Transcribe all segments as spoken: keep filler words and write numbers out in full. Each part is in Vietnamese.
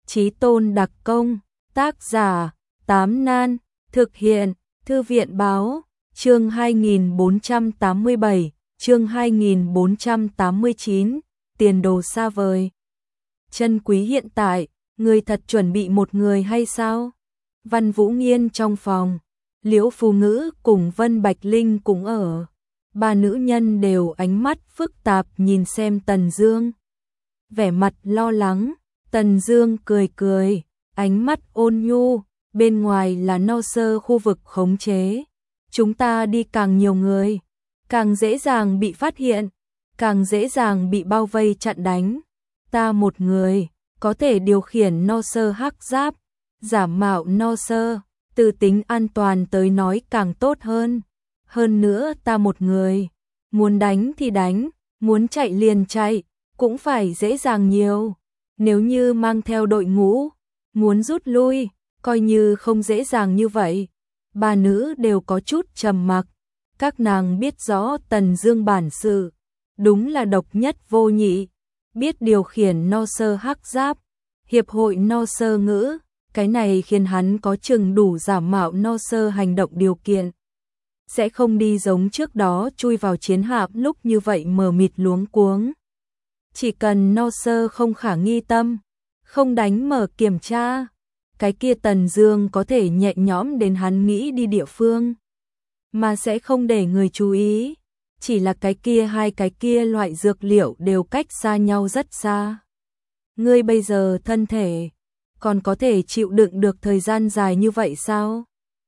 Chí tôn đặc công, tác giả, Tám Nan, thực hiện, Thư viện báo, chương hai nghìn bốn trăm tám mươi bảy, chương hai nghìn bốn trăm tám mươi chín, tiền đồ xa vời. Chân quý hiện tại, người thật chuẩn bị một người hay sao? Văn Vũ Nghiên trong phòng, Liễu Phù Ngữ cùng Vân Bạch Linh cũng ở. Ba nữ nhân đều ánh mắt phức tạp nhìn xem Tần Dương. Vẻ mặt lo lắng, Tần Dương cười cười, ánh mắt ôn nhu, bên ngoài là no sơ khu vực khống chế. Chúng ta đi càng nhiều người, càng dễ dàng bị phát hiện, càng dễ dàng bị bao vây chặn đánh. Ta một người, có thể điều khiển no sơ hắc giáp, giả mạo no sơ, từ tính an toàn tới nói càng tốt hơn. Hơn nữa ta một người, muốn đánh thì đánh, muốn chạy liền chạy, cũng phải dễ dàng nhiều. Nếu như mang theo đội ngũ, muốn rút lui, coi như không dễ dàng như vậy. Ba nữ đều có chút trầm mặc, các nàng biết rõ Tần Dương bản sự, đúng là độc nhất vô nhị, biết điều khiển no sơ hắc giáp, hiệp hội no sơ ngữ, cái này khiến hắn có chừng đủ giả mạo no sơ hành động điều kiện. Sẽ không đi giống trước đó chui vào chiến hạm lúc như vậy mờ mịt luống cuống. Chỉ cần no sơ không khả nghi tâm, không đánh mở kiểm tra, cái kia Tần Dương có thể nhẹ nhõm đến hắn nghĩ đi địa phương, mà sẽ không để người chú ý. Chỉ là cái kia hai cái kia loại dược liệu đều cách xa nhau rất xa. Ngươi bây giờ thân thể còn có thể chịu đựng được thời gian dài như vậy sao?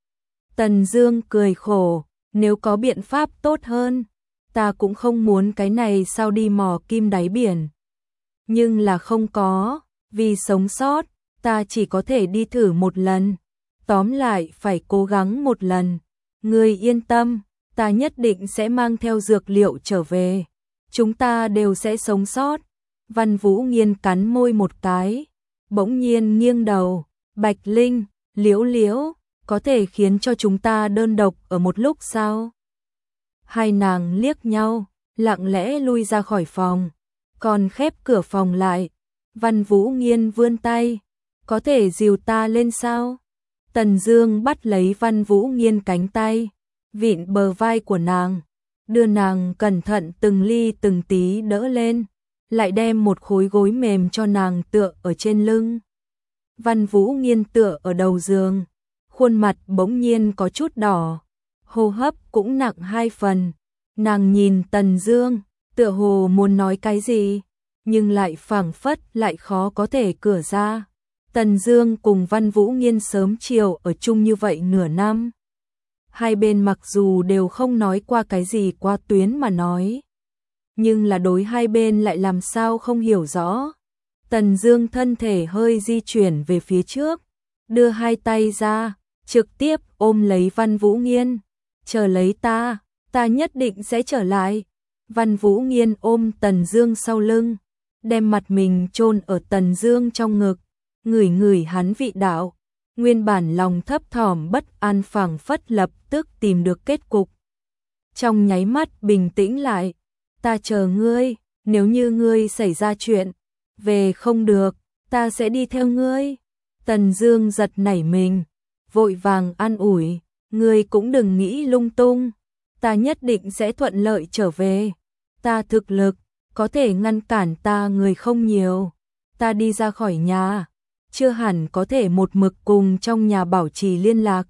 Tần Dương cười khổ, nếu có biện pháp tốt hơn, ta cũng không muốn cái này sao đi mò kim đáy biển. Nhưng là không có, vì sống sót, ta chỉ có thể đi thử một lần. Tóm lại phải cố gắng một lần. Ngươi yên tâm, ta nhất định sẽ mang theo dược liệu trở về. Chúng ta đều sẽ sống sót. Văn Vũ Nghiên cắn môi một cái, bỗng nhiên nghiêng đầu, Bạch Linh, Liễu Liễu, có thể khiến cho chúng ta đơn độc ở một lúc sao? Hai nàng liếc nhau, lặng lẽ lui ra khỏi phòng, còn khép cửa phòng lại. Văn Vũ Nghiên vươn tay, có thể dìu ta lên sao? Tần Dương bắt lấy Văn Vũ Nghiên cánh tay, vịn bờ vai của nàng, đưa nàng cẩn thận từng ly từng tí đỡ lên, lại đem một khối gối mềm cho nàng tựa ở trên lưng. Văn Vũ Nghiên tựa ở đầu giường, khuôn mặt bỗng nhiên có chút đỏ, hô hấp cũng nặng hai phần. Nàng nhìn Tần Dương, tựa hồ muốn nói cái gì, nhưng lại phảng phất lại khó có thể cửa ra. Tần Dương cùng Văn Vũ Nghiên sớm chiều ở chung như vậy nửa năm. Hai bên mặc dù đều không nói qua cái gì qua tuyến mà nói, nhưng là đối hai bên lại làm sao không hiểu rõ. Tần Dương thân thể hơi di chuyển về phía trước, đưa hai tay ra, trực tiếp ôm lấy Văn Vũ Nghiên. Chờ lấy ta, ta nhất định sẽ trở lại. Văn Vũ Nghiên ôm Tần Dương sau lưng, đem mặt mình chôn ở Tần Dương trong ngực, ngửi ngửi hắn vị đạo. Nguyên bản lòng thấp thỏm bất an phảng phất lập tức tìm được kết cục. Trong nháy mắt bình tĩnh lại, ta chờ ngươi, nếu như ngươi xảy ra chuyện, về không được, ta sẽ đi theo ngươi. Tần Dương giật nảy mình, vội vàng an ủi, ngươi cũng đừng nghĩ lung tung, ta nhất định sẽ thuận lợi trở về. Ta thực lực, có thể ngăn cản ta người không nhiều, ta đi ra khỏi nhà, chưa hẳn có thể một mực cùng trong nhà bảo trì liên lạc.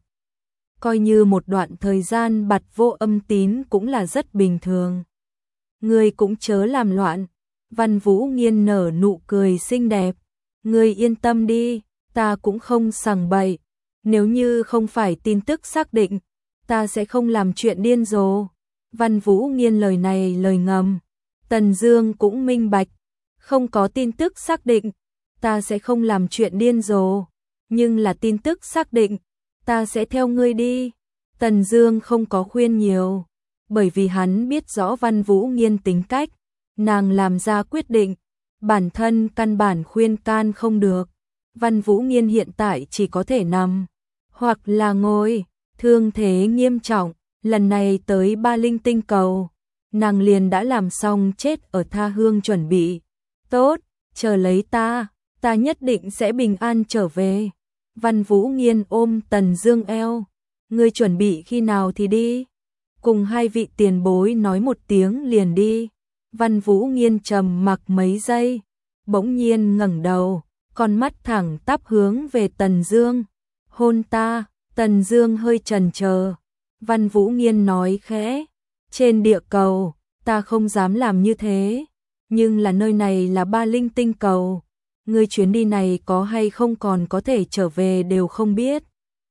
Coi như một đoạn thời gian bặt vô âm tín cũng là rất bình thường. Ngươi cũng chớ làm loạn. Văn Vũ Nghiên nở nụ cười xinh đẹp. Ngươi yên tâm đi, ta cũng không sằng bậy. Nếu như không phải tin tức xác định, ta sẽ không làm chuyện điên rồ. Văn Vũ Nghiên lời này lời ngầm. Tần Dương cũng minh bạch, không có tin tức xác định, ta sẽ không làm chuyện điên rồ, nhưng là tin tức xác định, ta sẽ theo ngươi đi. Tần Dương không có khuyên nhiều, bởi vì hắn biết rõ Văn Vũ Nghiên tính cách, nàng làm ra quyết định, bản thân căn bản khuyên can không được. Văn Vũ Nghiên hiện tại chỉ có thể nằm, hoặc là ngồi, thương thế nghiêm trọng, lần này tới Ba Linh tinh cầu, nàng liền đã làm xong chết ở tha hương chuẩn bị. Tốt, chờ lấy ta, ta nhất định sẽ bình an trở về. Văn Vũ Nghiên ôm Tần Dương eo, ngươi chuẩn bị khi nào thì đi? Cùng hai vị tiền bối nói một tiếng liền đi. Văn Vũ Nghiên trầm mặc mấy giây, bỗng nhiên ngẩng đầu, con mắt thẳng tắp hướng về Tần Dương. Hôn ta. Tần Dương hơi chần chờ. Văn Vũ Nghiên nói khẽ, trên địa cầu, ta không dám làm như thế, nhưng là nơi này là Ba Linh tinh cầu, ngươi chuyến đi này có hay không còn có thể trở về đều không biết.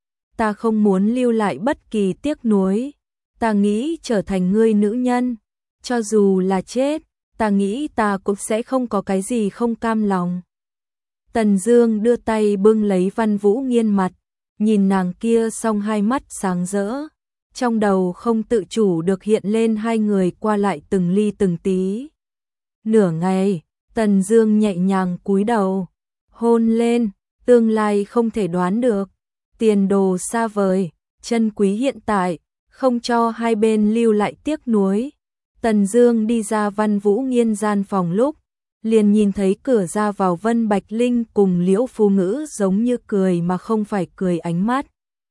Ta không muốn lưu lại bất kỳ tiếc nuối, ta nghĩ trở thành ngươi nữ nhân, cho dù là chết, ta nghĩ ta cũng sẽ không có cái gì không cam lòng. Tần Dương đưa tay bưng lấy Văn Vũ Nghiên mặt, nhìn nàng kia xong hai mắt sáng rỡ, trong đầu không tự chủ được hiện lên hai người qua lại từng ly từng tí. Nửa ngày, Tần Dương nhẹ nhàng cúi đầu, hôn lên, tương lai không thể đoán được, tiền đồ xa vời, chân quý hiện tại, không cho hai bên lưu lại tiếc nuối. Tần Dương đi ra Văn Vũ Nghiên gian phòng lúc, liền nhìn thấy cửa ra vào Vân Bạch Linh cùng Liễu Phu Ngữ giống như cười mà không phải cười ánh mắt.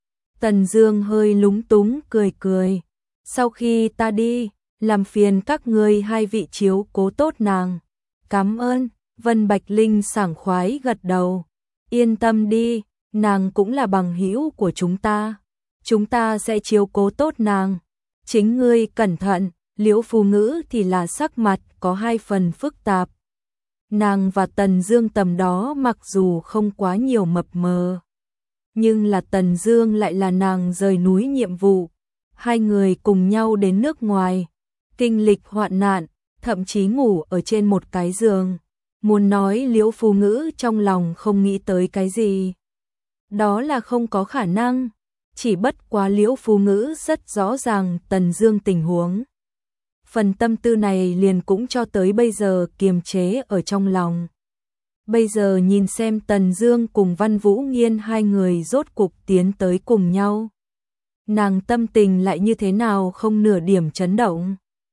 Tần Dương hơi lúng túng cười cười, sau khi ta đi, làm phiền các ngươi hai vị chiếu cố tốt nàng. Cảm ơn. Vân Bạch Linh sảng khoái gật đầu, yên tâm đi, nàng cũng là bằng hữu của chúng ta, chúng ta sẽ chiếu cố tốt nàng, chính ngươi cẩn thận. Liễu Phu Ngữ thì là sắc mặt có hai phần phức tạp. Nàng và Tần Dương tầm đó mặc dù không quá nhiều mập mờ, nhưng là Tần Dương lại là nàng rời núi nhiệm vụ, hai người cùng nhau đến nước ngoài, kinh lịch hoạn nạn, thậm chí ngủ ở trên một cái giường. Muốn nói Liễu Phu Ngữ trong lòng không nghĩ tới cái gì, đó là không có khả năng, chỉ bất quá Liễu Phu Ngữ rất rõ ràng Tần Dương tình huống. Phần tâm tư này liền cũng cho tới bây giờ kiềm chế ở trong lòng. Bây giờ nhìn xem Tần Dương cùng Văn Vũ Nghiên hai người rốt cục tiến tới cùng nhau, nàng tâm tình lại như thế nào không nửa điểm chấn động.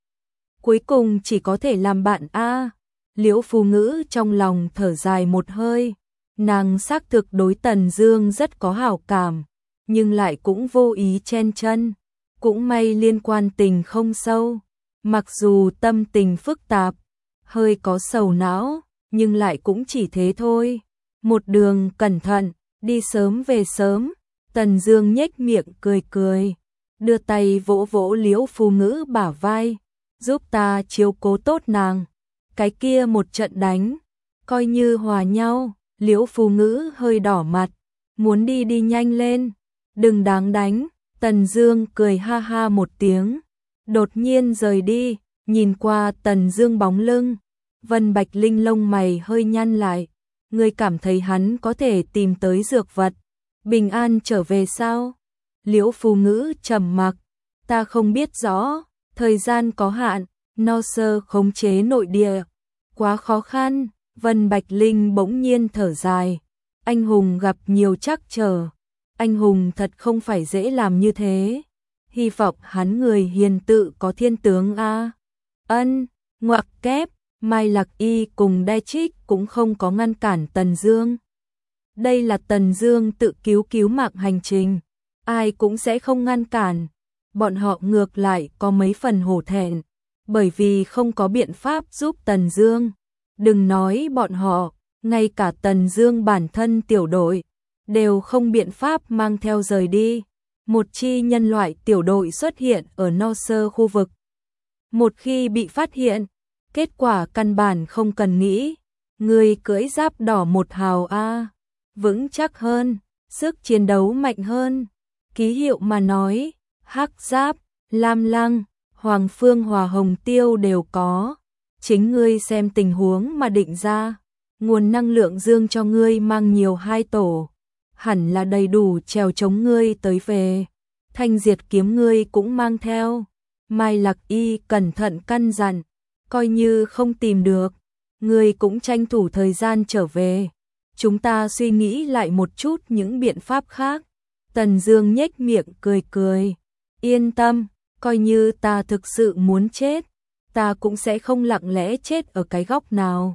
Cuối cùng chỉ có thể làm bạn a. À. Liễu Phu Ngữ trong lòng thở dài một hơi, nàng xác thực đối Tần Dương rất có hảo cảm, nhưng lại cũng vô ý chen chân, cũng may liên quan tình không sâu. Mặc dù tâm tình phức tạp, hơi có sầu não, nhưng lại cũng chỉ thế thôi. Một đường cẩn thận, đi sớm về sớm. Tần Dương nhếch miệng cười cười, đưa tay vỗ vỗ Liễu Phu Ngữ bả vai, giúp ta chiếu cố tốt nàng. Cái kia một trận đánh, coi như hòa nhau. Liễu Phu Ngữ hơi đỏ mặt, muốn đi đi nhanh lên, đừng đáng đánh. Tần Dương cười ha ha một tiếng, đột nhiên rời đi, nhìn qua Tần Dương bóng lưng, Vân Bạch Linh lông mày hơi nhăn lại, ngươi cảm thấy hắn có thể tìm tới dược vật, bình an trở về sao? Liễu Phu Ngữ trầm mặc, ta không biết rõ, thời gian có hạn, no sơ khống chế nội địa, quá khó khăn. Vân Bạch Linh bỗng nhiên thở dài, anh hùng gặp nhiều trắc trở, anh hùng thật không phải dễ làm như thế. Hy vọng hắn người hiền tự có thiên tướng a. Ân, ngoặc kép, Mai Lạc Y cùng Đai Trích cũng không có ngăn cản Tần Dương. Đây là Tần Dương tự cứu cứu mạng hành trình, ai cũng sẽ không ngăn cản. Bọn họ ngược lại có mấy phần hổ thẹn, bởi vì không có biện pháp giúp Tần Dương. Đừng nói bọn họ, ngay cả Tần Dương bản thân tiểu đội đều không biện pháp mang theo rời đi. Một chi nhân loại tiểu đội xuất hiện ở no sơ khu vực. Một khi bị phát hiện, kết quả căn bản không cần nghĩ. Người cưỡi giáp đỏ một hào a, vững chắc hơn, sức chiến đấu mạnh hơn. Ký hiệu mà nói, hắc giáp, lam lăng, hoàng phương hòa hồng tiêu đều có. Chính ngươi xem tình huống mà định ra. Nguồn năng lượng dương cho ngươi mang nhiều hai tổ, hẳn là đầy đủ trèo chống ngươi tới về. Thanh diệt kiếm ngươi cũng mang theo. Mai Lạc Y cẩn thận căn dặn, coi như không tìm được, ngươi cũng tranh thủ thời gian trở về. Chúng ta suy nghĩ lại một chút những biện pháp khác. Tần Dương nhếch miệng cười cười, yên tâm, coi như ta thực sự muốn chết, ta cũng sẽ không lặng lẽ chết ở cái góc nào.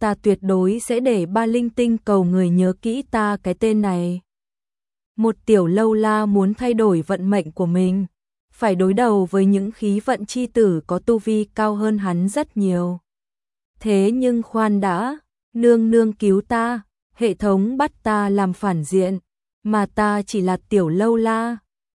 ta tuyệt đối sẽ để ba linh tinh cầu người nhớ kỹ ta cái tên này. Một tiểu lâu la muốn thay đổi vận mệnh của mình, phải đối đầu với những khí vận chi tử có tu vi cao hơn hắn rất nhiều. Thế nhưng khoan đã, nương nương cứu ta, hệ thống bắt ta làm phản diện, mà ta chỉ là tiểu lâu la,